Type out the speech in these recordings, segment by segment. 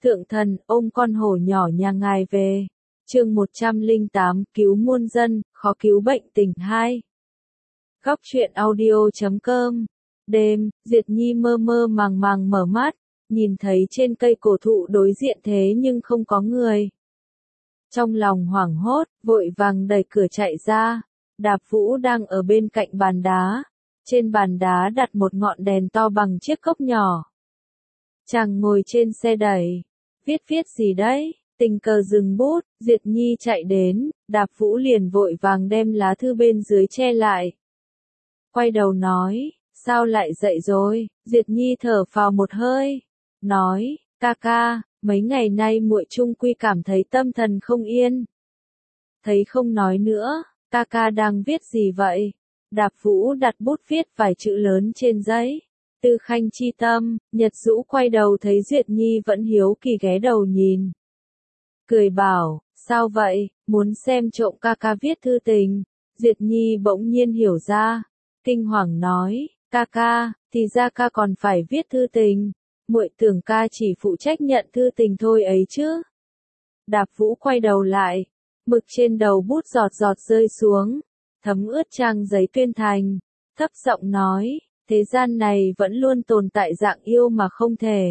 Thượng thần, ôm con hổ nhỏ nhà ngài về. Chương 108, cứu muôn dân, khó cứu bệnh tình 2. Góc truyện audio.com. Đêm, Diệt Nhi mơ mơ màng màng mở mắt, nhìn thấy trên cây cổ thụ đối diện thế nhưng không có người. Trong lòng hoảng hốt, vội vàng đẩy cửa chạy ra. Đạp Vũ đang ở bên cạnh bàn đá. Trên bàn đá đặt một ngọn đèn to bằng chiếc cốc nhỏ. Chàng ngồi trên xe đẩy. Viết gì đấy? Tình cờ dừng bút, Diệt Nhi chạy đến, Đạp Vũ liền vội vàng đem lá thư bên dưới che lại. Quay đầu nói, sao lại dậy rồi? Diệt Nhi thở phào một hơi, nói, ca ca, mấy ngày nay muội chung quy cảm thấy tâm thần không yên. Thấy không nói nữa, ca ca đang viết gì vậy? Đạp Vũ đặt bút viết vài chữ lớn trên giấy. Tư Khanh chi tâm. Nhật Dũ quay đầu thấy Diệt Nhi vẫn hiếu kỳ ghé đầu nhìn. Cười bảo, sao vậy, muốn xem trộm ca ca viết thư tình. Diệt Nhi bỗng nhiên hiểu ra. Kinh hoàng nói, ca ca, thì ra ca còn phải viết thư tình. Muội tưởng ca chỉ phụ trách nhận thư tình thôi ấy chứ. Đạp Vũ quay đầu lại. Mực trên đầu bút giọt giọt rơi xuống. Thấm ướt trang giấy tuyên thành. Thấp giọng nói, thế gian này vẫn luôn tồn tại dạng yêu mà không thể.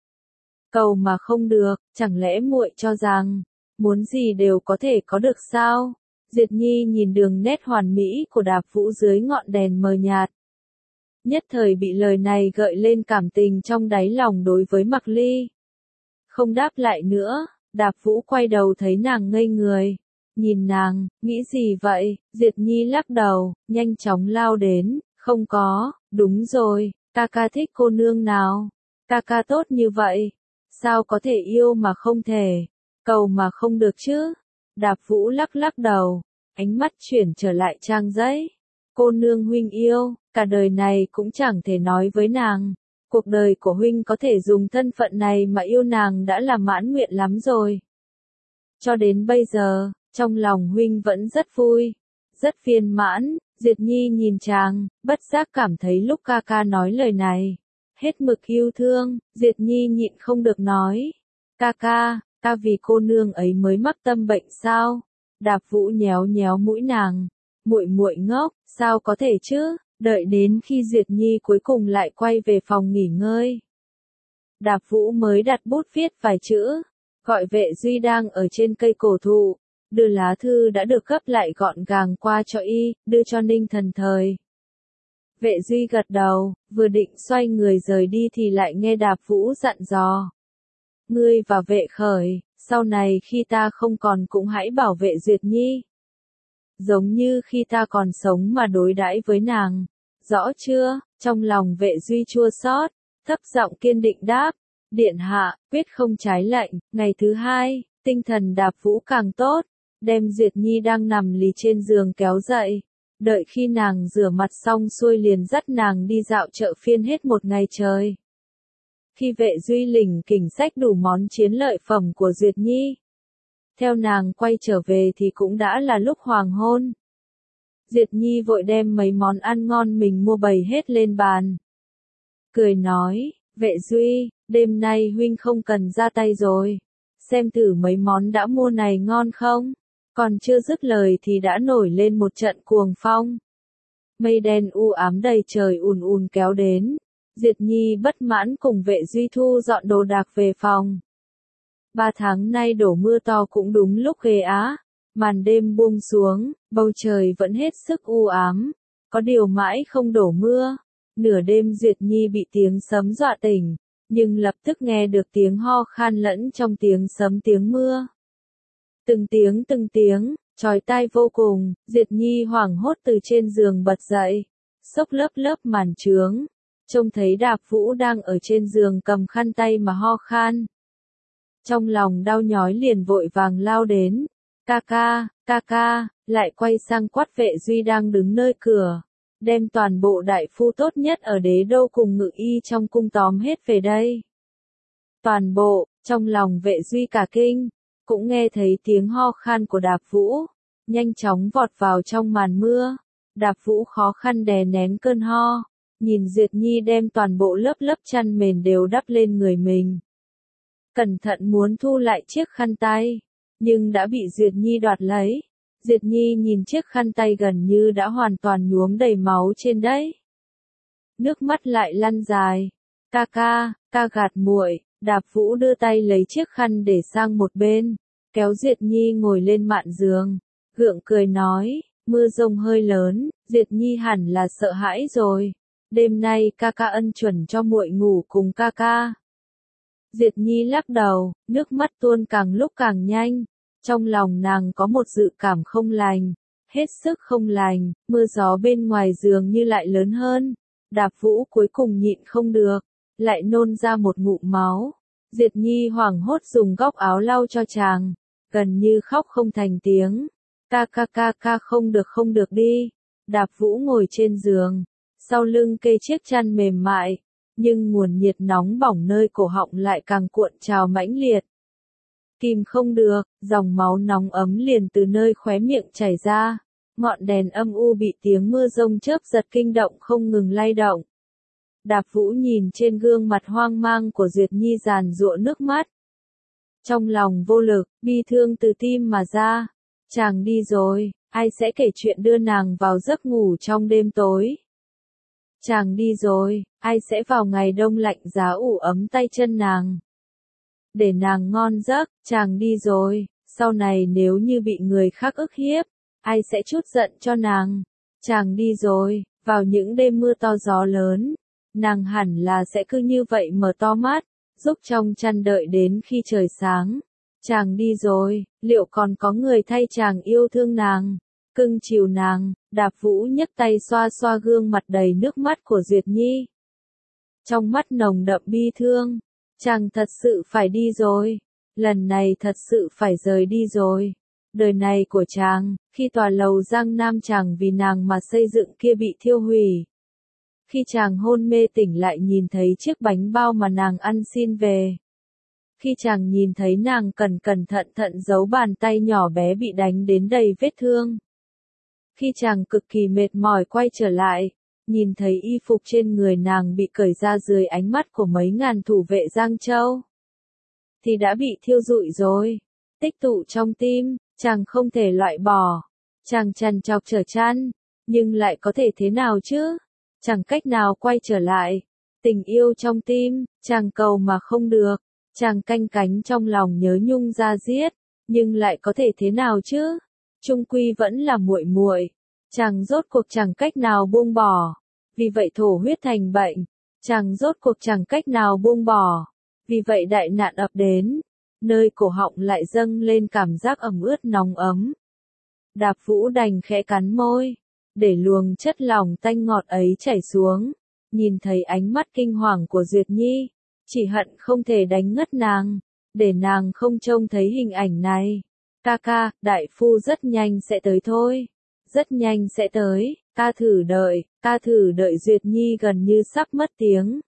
Cầu mà không được, chẳng lẽ muội cho rằng, muốn gì đều có thể có được sao? Diệt Nhi nhìn đường nét hoàn mỹ của Đạp Vũ dưới ngọn đèn mờ nhạt. Nhất thời bị lời này gợi lên cảm tình trong đáy lòng đối với Mặc Ly. Không đáp lại nữa, Đạp Vũ quay đầu thấy nàng ngây người. Nhìn nàng, nghĩ gì vậy? Diệt Nhi lắc đầu, nhanh chóng lao đến, không có, đúng rồi, ca ca thích cô nương nào? Ca ca tốt như vậy, sao có thể yêu mà không thể, cầu mà không được chứ? Đạp Vũ lắc đầu, ánh mắt chuyển trở lại trang giấy. Cô nương huynh yêu, cả đời này cũng chẳng thể nói với nàng. Cuộc đời của huynh có thể dùng thân phận này mà yêu nàng đã là mãn nguyện lắm rồi. Cho đến bây giờ, trong lòng huynh vẫn rất vui, rất viên mãn. Diệt Nhi nhìn chàng, bất giác cảm thấy lúc ca ca nói lời này, hết mực yêu thương. Diệt Nhi nhịn không được nói, ca ca vì cô nương ấy mới mắc tâm bệnh sao? Đạp Vũ nhéo nhéo mũi nàng, muội ngốc, sao có thể chứ? Đợi đến khi Diệt Nhi cuối cùng lại quay về phòng nghỉ ngơi, Đạp Vũ mới đặt bút viết vài chữ, gọi Vệ Duy đang ở trên cây cổ thụ. Đưa lá thư đã được gấp lại gọn gàng qua cho y, đưa cho Ninh Thần Thời. Vệ Duy gật đầu, vừa định xoay người rời đi thì lại nghe Đạp Vũ dặn dò. Ngươi và Vệ Khởi, sau này khi ta không còn cũng hãy bảo vệ Duyệt Nhi. Giống như khi ta còn sống mà đối đãi với nàng. Rõ chưa? Trong lòng Vệ Duy chua xót, thấp giọng kiên định đáp. Điện hạ, quyết không trái lệnh. Ngày thứ hai, tinh thần Đạp Vũ càng tốt. Đem Duyệt Nhi đang nằm lì trên giường kéo dậy. Đợi khi nàng rửa mặt xong xuôi liền dắt nàng đi dạo chợ phiên hết một ngày trời. Khi Vệ Duy lỉnh kỉnh xách đủ món chiến lợi phẩm của Duyệt Nhi, theo nàng quay trở về thì cũng đã là lúc hoàng hôn. Duyệt Nhi vội đem mấy món ăn ngon mình mua bày hết lên bàn. Cười nói, Vệ Duy, đêm nay huynh không cần ra tay rồi. Xem thử mấy món đã mua này ngon không? Còn chưa dứt lời thì đã nổi lên một trận cuồng phong. Mây đen u ám đầy trời ùn kéo đến. Diệt Nhi bất mãn cùng Vệ Duy thu dọn đồ đạc về phòng. 3 tháng nay đổ mưa to cũng đúng lúc ghê á. Màn đêm buông xuống, bầu trời vẫn hết sức u ám. Có điều mãi không đổ mưa. Nửa đêm Diệt Nhi bị tiếng sấm dọa tỉnh, nhưng lập tức nghe được tiếng ho khan lẫn trong tiếng sấm tiếng mưa. Từng tiếng, chói tai vô cùng. Diệt Nhi hoảng hốt từ trên giường bật dậy, xốc lớp màn trướng, trông thấy Đạp Vũ đang ở trên giường cầm khăn tay mà ho khan. Trong lòng đau nhói liền vội vàng lao đến. Ca ca, lại quay sang quát Vệ Duy đang đứng nơi cửa. Đem toàn bộ đại phu tốt nhất ở Đế Đô cùng ngự y trong cung tóm hết về đây. Toàn bộ, trong lòng Vệ Duy cả kinh, cũng nghe thấy tiếng ho khan của Đạp Vũ, nhanh chóng vọt vào trong màn mưa. Đạp Vũ khó khăn đè nén cơn ho, nhìn Duyệt Nhi đem toàn bộ lớp chăn mền đều đắp lên người mình. cẩn thận muốn thu lại chiếc khăn tay, nhưng đã bị Duyệt Nhi đoạt lấy. Duyệt Nhi nhìn chiếc khăn tay gần như đã hoàn toàn nhuốm đầy máu trên đấy. Nước mắt lại lăn dài. Ca gạt muội. Đạp Vũ đưa tay lấy chiếc khăn để sang một bên, kéo Duyệt Nhi ngồi lên mạn giường, gượng cười nói, mưa rông hơi lớn, Duyệt Nhi hẳn là sợ hãi rồi. Đêm nay ca ân chuẩn cho muội ngủ cùng ca. Duyệt Nhi lắc đầu, nước mắt tuôn càng lúc càng nhanh. Trong lòng nàng có một dự cảm không lành, hết sức không lành, mưa gió bên ngoài giường như lại lớn hơn. Đạp Vũ cuối cùng nhịn không được, lại nôn ra một ngụm máu. Duyệt Nhi hoảng hốt dùng góc áo lau cho chàng, gần như khóc không thành tiếng. Ca không được đi. Đạp Vũ ngồi trên giường, sau lưng kê chiếc chăn mềm mại, nhưng nguồn nhiệt nóng bỏng nơi cổ họng lại càng cuộn trào mãnh liệt. Kìm không được, dòng máu nóng ấm liền từ nơi khóe miệng chảy ra, ngọn đèn âm u bị tiếng mưa rông chớp giật kinh động không ngừng lay động. Đạp Vũ nhìn trên gương mặt hoang mang của Duyệt Nhi giàn giụa nước mắt. Trong lòng vô lực, bi thương từ tim mà ra. Chàng đi rồi, ai sẽ kể chuyện đưa nàng vào giấc ngủ trong đêm tối? Chàng đi rồi, ai sẽ vào ngày đông lạnh giá ủ ấm tay chân nàng? Để nàng ngon giấc, chàng đi rồi, sau này nếu như bị người khác ức hiếp, ai sẽ trút giận cho nàng? Chàng đi rồi, vào những đêm mưa to gió lớn, nàng hẳn là sẽ cứ như vậy mở to mắt, giúp trong chăn đợi đến khi trời sáng. Chàng đi rồi, liệu còn có người thay chàng yêu thương nàng, cưng chiều nàng? Đạp Vũ nhấc tay xoa xoa gương mặt đầy nước mắt của Duyệt Nhi. Trong mắt nồng đậm bi thương, chàng thật sự phải đi rồi, lần này thật sự phải rời đi rồi. Đời này của chàng, khi tòa lầu Giang Nam chàng vì nàng mà xây dựng kia bị thiêu hủy. Khi chàng hôn mê tỉnh lại nhìn thấy chiếc bánh bao mà nàng ăn xin về. Khi chàng nhìn thấy nàng cẩn thận giấu bàn tay nhỏ bé bị đánh đến đầy vết thương. Khi chàng cực kỳ mệt mỏi quay trở lại, nhìn thấy y phục trên người nàng bị cởi ra dưới ánh mắt của mấy ngàn thủ vệ Giang Châu, thì đã bị thiêu rụi rồi. Tích tụ trong tim, chàng không thể loại bỏ. Chàng trằn trọc trở chăn, nhưng lại có thể thế nào chứ? Chẳng cách nào quay trở lại. Tình yêu trong tim, chàng cầu mà không được. Chàng canh cánh trong lòng nhớ nhung da diết, nhưng lại có thể thế nào chứ? Chung quy vẫn là muội muội. Chàng rốt cuộc chẳng cách nào buông bỏ. Vì vậy thổ huyết thành bệnh. Chàng rốt cuộc chẳng cách nào buông bỏ. Vì vậy đại nạn ập đến. Nơi cổ họng lại dâng lên cảm giác ẩm ướt nóng ấm. Đạp Vũ đành khẽ cắn môi, để luồng chất lỏng tanh ngọt ấy chảy xuống. Nhìn thấy ánh mắt kinh hoàng của Duyệt Nhi, chỉ hận không thể đánh ngất nàng, để nàng không trông thấy hình ảnh này. Ca, đại phu rất nhanh sẽ tới thôi. Rất nhanh sẽ tới, ca thử đợi Duyệt Nhi gần như sắp mất tiếng.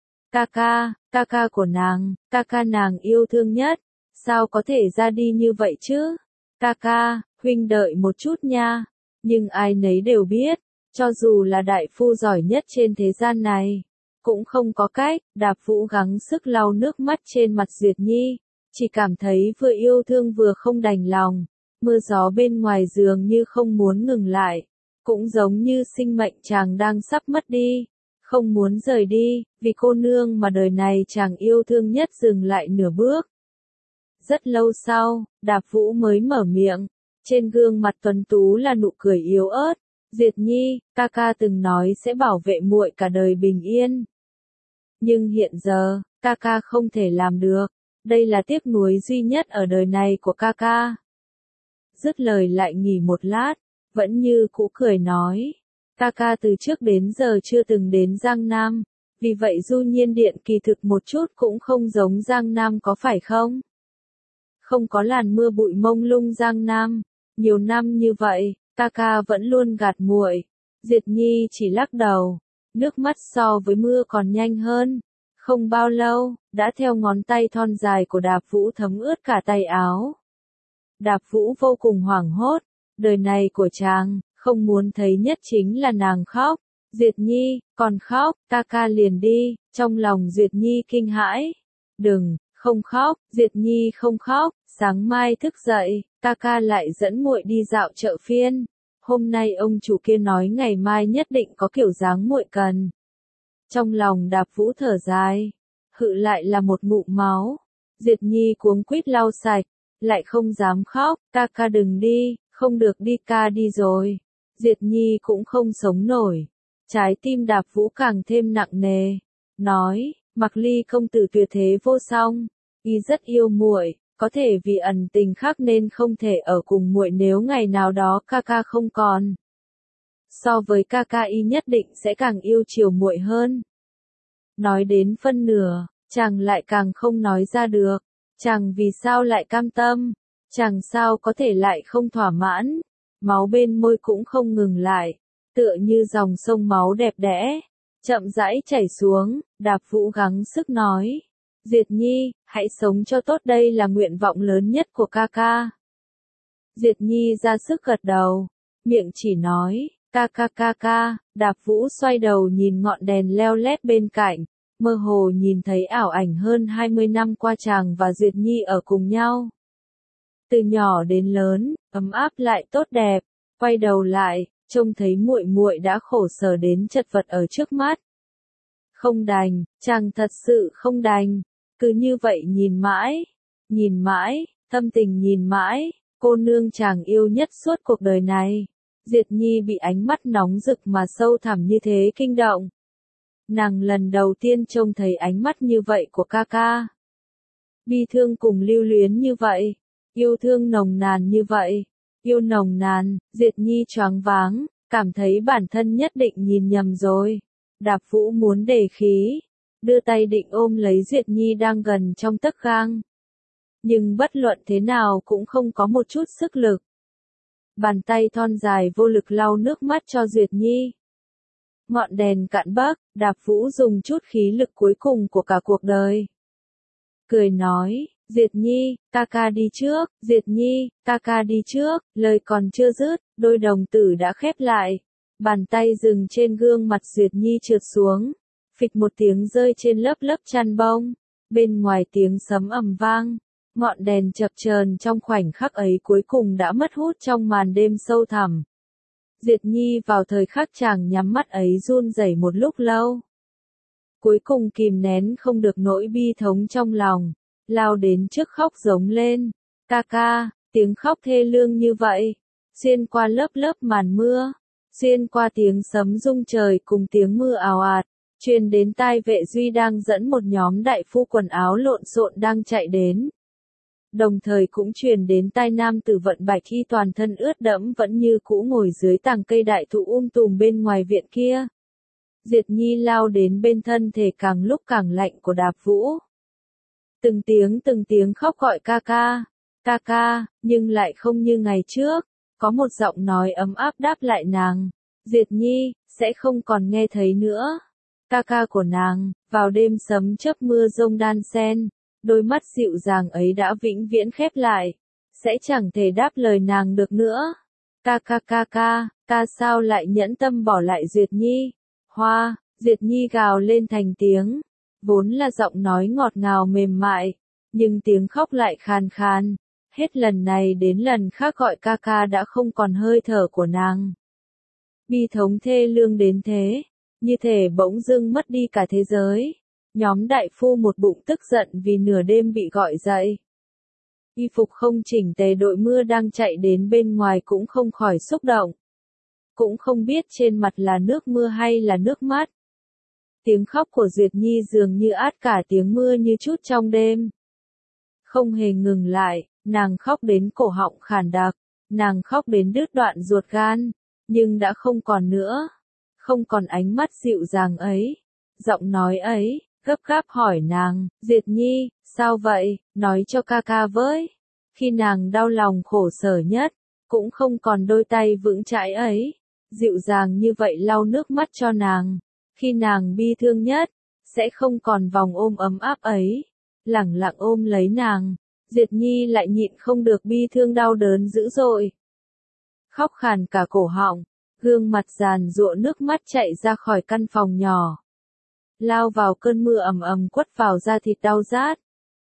Ca của nàng, ca nàng yêu thương nhất, sao có thể ra đi như vậy chứ? Ca, huynh đợi một chút nha. Nhưng ai nấy đều biết, cho dù là đại phu giỏi nhất trên thế gian này, cũng không có cách. Đạp Vũ gắng sức lau nước mắt trên mặt Duyệt Nhi, chỉ cảm thấy vừa yêu thương vừa không đành lòng. Mưa gió bên ngoài giường như không muốn ngừng lại, cũng giống như sinh mệnh chàng đang sắp mất đi, không muốn rời đi, vì cô nương mà đời này chàng yêu thương nhất dừng lại nửa bước. Rất lâu sau, Đạp Vũ mới mở miệng, trên gương mặt tuấn tú là nụ cười yếu ớt. Duyệt Nhi, ca từng nói sẽ bảo vệ muội cả đời bình yên. Nhưng hiện giờ, ca không thể làm được, đây là tiếc nuối duy nhất ở đời này của ca. Dứt lời lại nghỉ một lát, vẫn như cũ cười nói, ca từ trước đến giờ chưa từng đến Giang Nam, vì vậy Du Nhiên Điện kỳ thực một chút cũng không giống Giang Nam có phải không? Không có làn mưa bụi mông lung Giang Nam, nhiều năm như vậy, ca vẫn luôn gạt muội. Duyệt Nhi chỉ lắc đầu, nước mắt so với mưa còn nhanh hơn. Không bao lâu, đã theo ngón tay thon dài của Đạp Vũ thấm ướt cả tay áo. Đạp Vũ vô cùng hoảng hốt, đời này của chàng, không muốn thấy nhất chính là nàng khóc. Duyệt Nhi, còn khóc, ca liền đi. Trong lòng Duyệt Nhi kinh hãi. Đừng, Không khóc, Diệt Nhi không khóc, sáng mai thức dậy, ca ca lại dẫn muội đi dạo chợ phiên. Hôm nay ông chủ kia nói ngày mai nhất định có kiểu dáng muội cần. Trong lòng Đạp Vũ thở dài, hự lại là một ngụm máu. Diệt Nhi cuống quýt lau sạch, lại không dám khóc, ca ca đừng đi, không được đi, ca đi rồi. Diệt Nhi cũng không sống nổi. Trái tim Đạp Vũ càng thêm nặng nề, nói, Mặc Ly công tử tuyệt thế vô song, y rất yêu muội, có thể vì ẩn tình khác nên không thể ở cùng muội, nếu ngày nào đó ca ca không còn. So với ca ca y nhất định sẽ càng yêu chiều muội hơn. Nói đến phân nửa, chàng lại càng không nói ra được, chàng vì sao lại cam tâm, chàng sao có thể lại không thỏa mãn, máu bên môi cũng không ngừng lại, tựa như dòng sông máu đẹp đẽ, chậm rãi chảy xuống. Đạp Vũ gắng sức nói, Diệt Nhi, hãy sống cho tốt, đây là nguyện vọng lớn nhất của ca ca. Diệt Nhi ra sức gật đầu, miệng chỉ nói, ca ca ca ca. Đạp Vũ xoay đầu nhìn ngọn đèn leo lét bên cạnh, mơ hồ nhìn thấy ảo ảnh hơn 20 năm qua chàng và Diệt Nhi ở cùng nhau. Từ nhỏ đến lớn, ấm áp lại tốt đẹp, quay đầu lại, trông thấy muội muội đã khổ sở đến chật vật ở trước mắt. Không đành, chàng thật sự không đành, cứ như vậy nhìn mãi, tâm tình nhìn mãi, cô nương chàng yêu nhất suốt cuộc đời này. Diệt Nhi bị ánh mắt nóng rực mà sâu thẳm như thế kinh động. Nàng lần đầu tiên trông thấy ánh mắt như vậy của ca ca. Bi thương cùng lưu luyến như vậy, yêu thương nồng nàn như vậy, yêu nồng nàn. Diệt Nhi choáng váng, cảm thấy bản thân nhất định nhìn nhầm rồi. Đạp Vũ muốn đề khí, đưa tay định ôm lấy Diệt Nhi đang gần trong tấc gang. Nhưng bất luận thế nào cũng không có một chút sức lực. Bàn tay thon dài vô lực lau nước mắt cho Diệt Nhi. Ngọn đèn cạn bắc, Đạp Vũ dùng chút khí lực cuối cùng của cả cuộc đời. Cười nói, Diệt Nhi, ca ca đi trước, Diệt Nhi, ca ca đi trước, lời còn chưa dứt, đôi đồng tử đã khép lại. Bàn tay dừng trên gương mặt Diệt Nhi trượt xuống, phịch một tiếng rơi trên lớp chăn bông, bên ngoài tiếng sấm ầm vang, ngọn đèn chập chờn trong khoảnh khắc ấy cuối cùng đã mất hút trong màn đêm sâu thẳm. Diệt Nhi vào thời khắc chàng nhắm mắt ấy run rẩy một lúc lâu. Cuối cùng kìm nén không được nỗi bi thống trong lòng, lao đến trước khóc giống lên, ca ca, tiếng khóc thê lương như vậy, xuyên qua lớp màn mưa. Xuyên qua tiếng sấm rung trời cùng tiếng mưa ào ạt, truyền đến tai Vệ Duy đang dẫn một nhóm đại phu quần áo lộn xộn đang chạy đến. Đồng thời cũng truyền đến tai nam tử Vận Bạch Y toàn thân ướt đẫm vẫn như cũ ngồi dưới tàng cây đại thụ tùm bên ngoài viện kia. Diệt Nhi lao đến bên thân thể càng lúc càng lạnh của Đạp Vũ. Từng tiếng khóc gọi ca ca, nhưng lại không như ngày trước. Có một giọng nói ấm áp đáp lại nàng, Diệt Nhi, sẽ không còn nghe thấy nữa. Ca ca của nàng, vào đêm sấm chớp mưa rông đan xen, đôi mắt dịu dàng ấy đã vĩnh viễn khép lại, sẽ chẳng thể đáp lời nàng được nữa. Ca sao lại nhẫn tâm bỏ lại Diệt Nhi? Hoa, Diệt Nhi gào lên thành tiếng, vốn là giọng nói ngọt ngào mềm mại, nhưng tiếng khóc lại khàn khàn. Hết lần này đến lần khác gọi ca ca đã không còn hơi thở của nàng. Bi thống thê lương đến thế, như thể bỗng dưng mất đi cả thế giới. Nhóm đại phu một bụng tức giận vì nửa đêm bị gọi dậy. Y phục không chỉnh tề đội mưa đang chạy đến bên ngoài cũng không khỏi xúc động. Cũng không biết trên mặt là nước mưa hay là nước mắt. Tiếng khóc của Diệt Nhi dường như át cả tiếng mưa như chút trong đêm. Không hề ngừng lại. Nàng khóc đến cổ họng khản đặc, nàng khóc đến đứt đoạn ruột gan, nhưng đã không còn nữa, không còn ánh mắt dịu dàng ấy, giọng nói ấy, gấp gáp hỏi nàng, Diệt Nhi, sao vậy, nói cho ca ca với. Khi nàng đau lòng khổ sở nhất, cũng không còn đôi tay vững chãi ấy, dịu dàng như vậy lau nước mắt cho nàng. Khi nàng bi thương nhất, sẽ không còn vòng ôm ấm áp ấy, lẳng lặng ôm lấy nàng. Diệt Nhi lại nhịn không được bi thương đau đớn dữ dội. Khóc khàn cả cổ họng, gương mặt giàn giụa nước mắt chạy ra khỏi căn phòng nhỏ. Lao vào cơn mưa ầm ầm quất vào da thịt đau rát.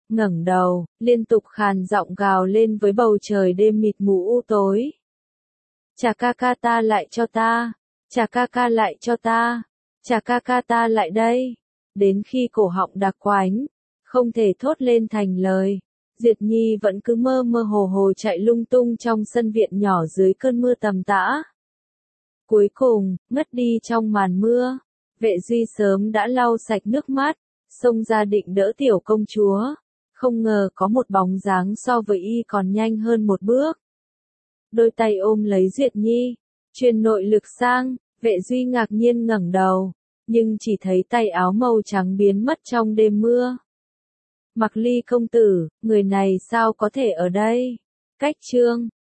ngẩng đầu, liên tục khàn giọng gào lên với bầu trời đêm mịt mù u tối. Chà ca ca ta lại cho ta, chà ca ca lại cho ta, chà ca ca ta lại đây. Đến khi cổ họng đặc quánh, không thể thốt lên thành lời, Diệt Nhi vẫn cứ mơ mơ hồ hồ chạy lung tung trong sân viện nhỏ dưới cơn mưa tầm tã. Cuối cùng, ngất đi trong màn mưa, Vệ Duy sớm đã lau sạch nước mắt, xông ra định đỡ tiểu công chúa, không ngờ có một bóng dáng so với y còn nhanh hơn một bước. Đôi tay ôm lấy Duyệt Nhi, truyền nội lực sang, Vệ Duy ngạc nhiên ngẩng đầu, nhưng chỉ thấy tay áo màu trắng biến mất trong đêm mưa. Mặc Ly công tử, người này sao có thể ở đây? Cách chương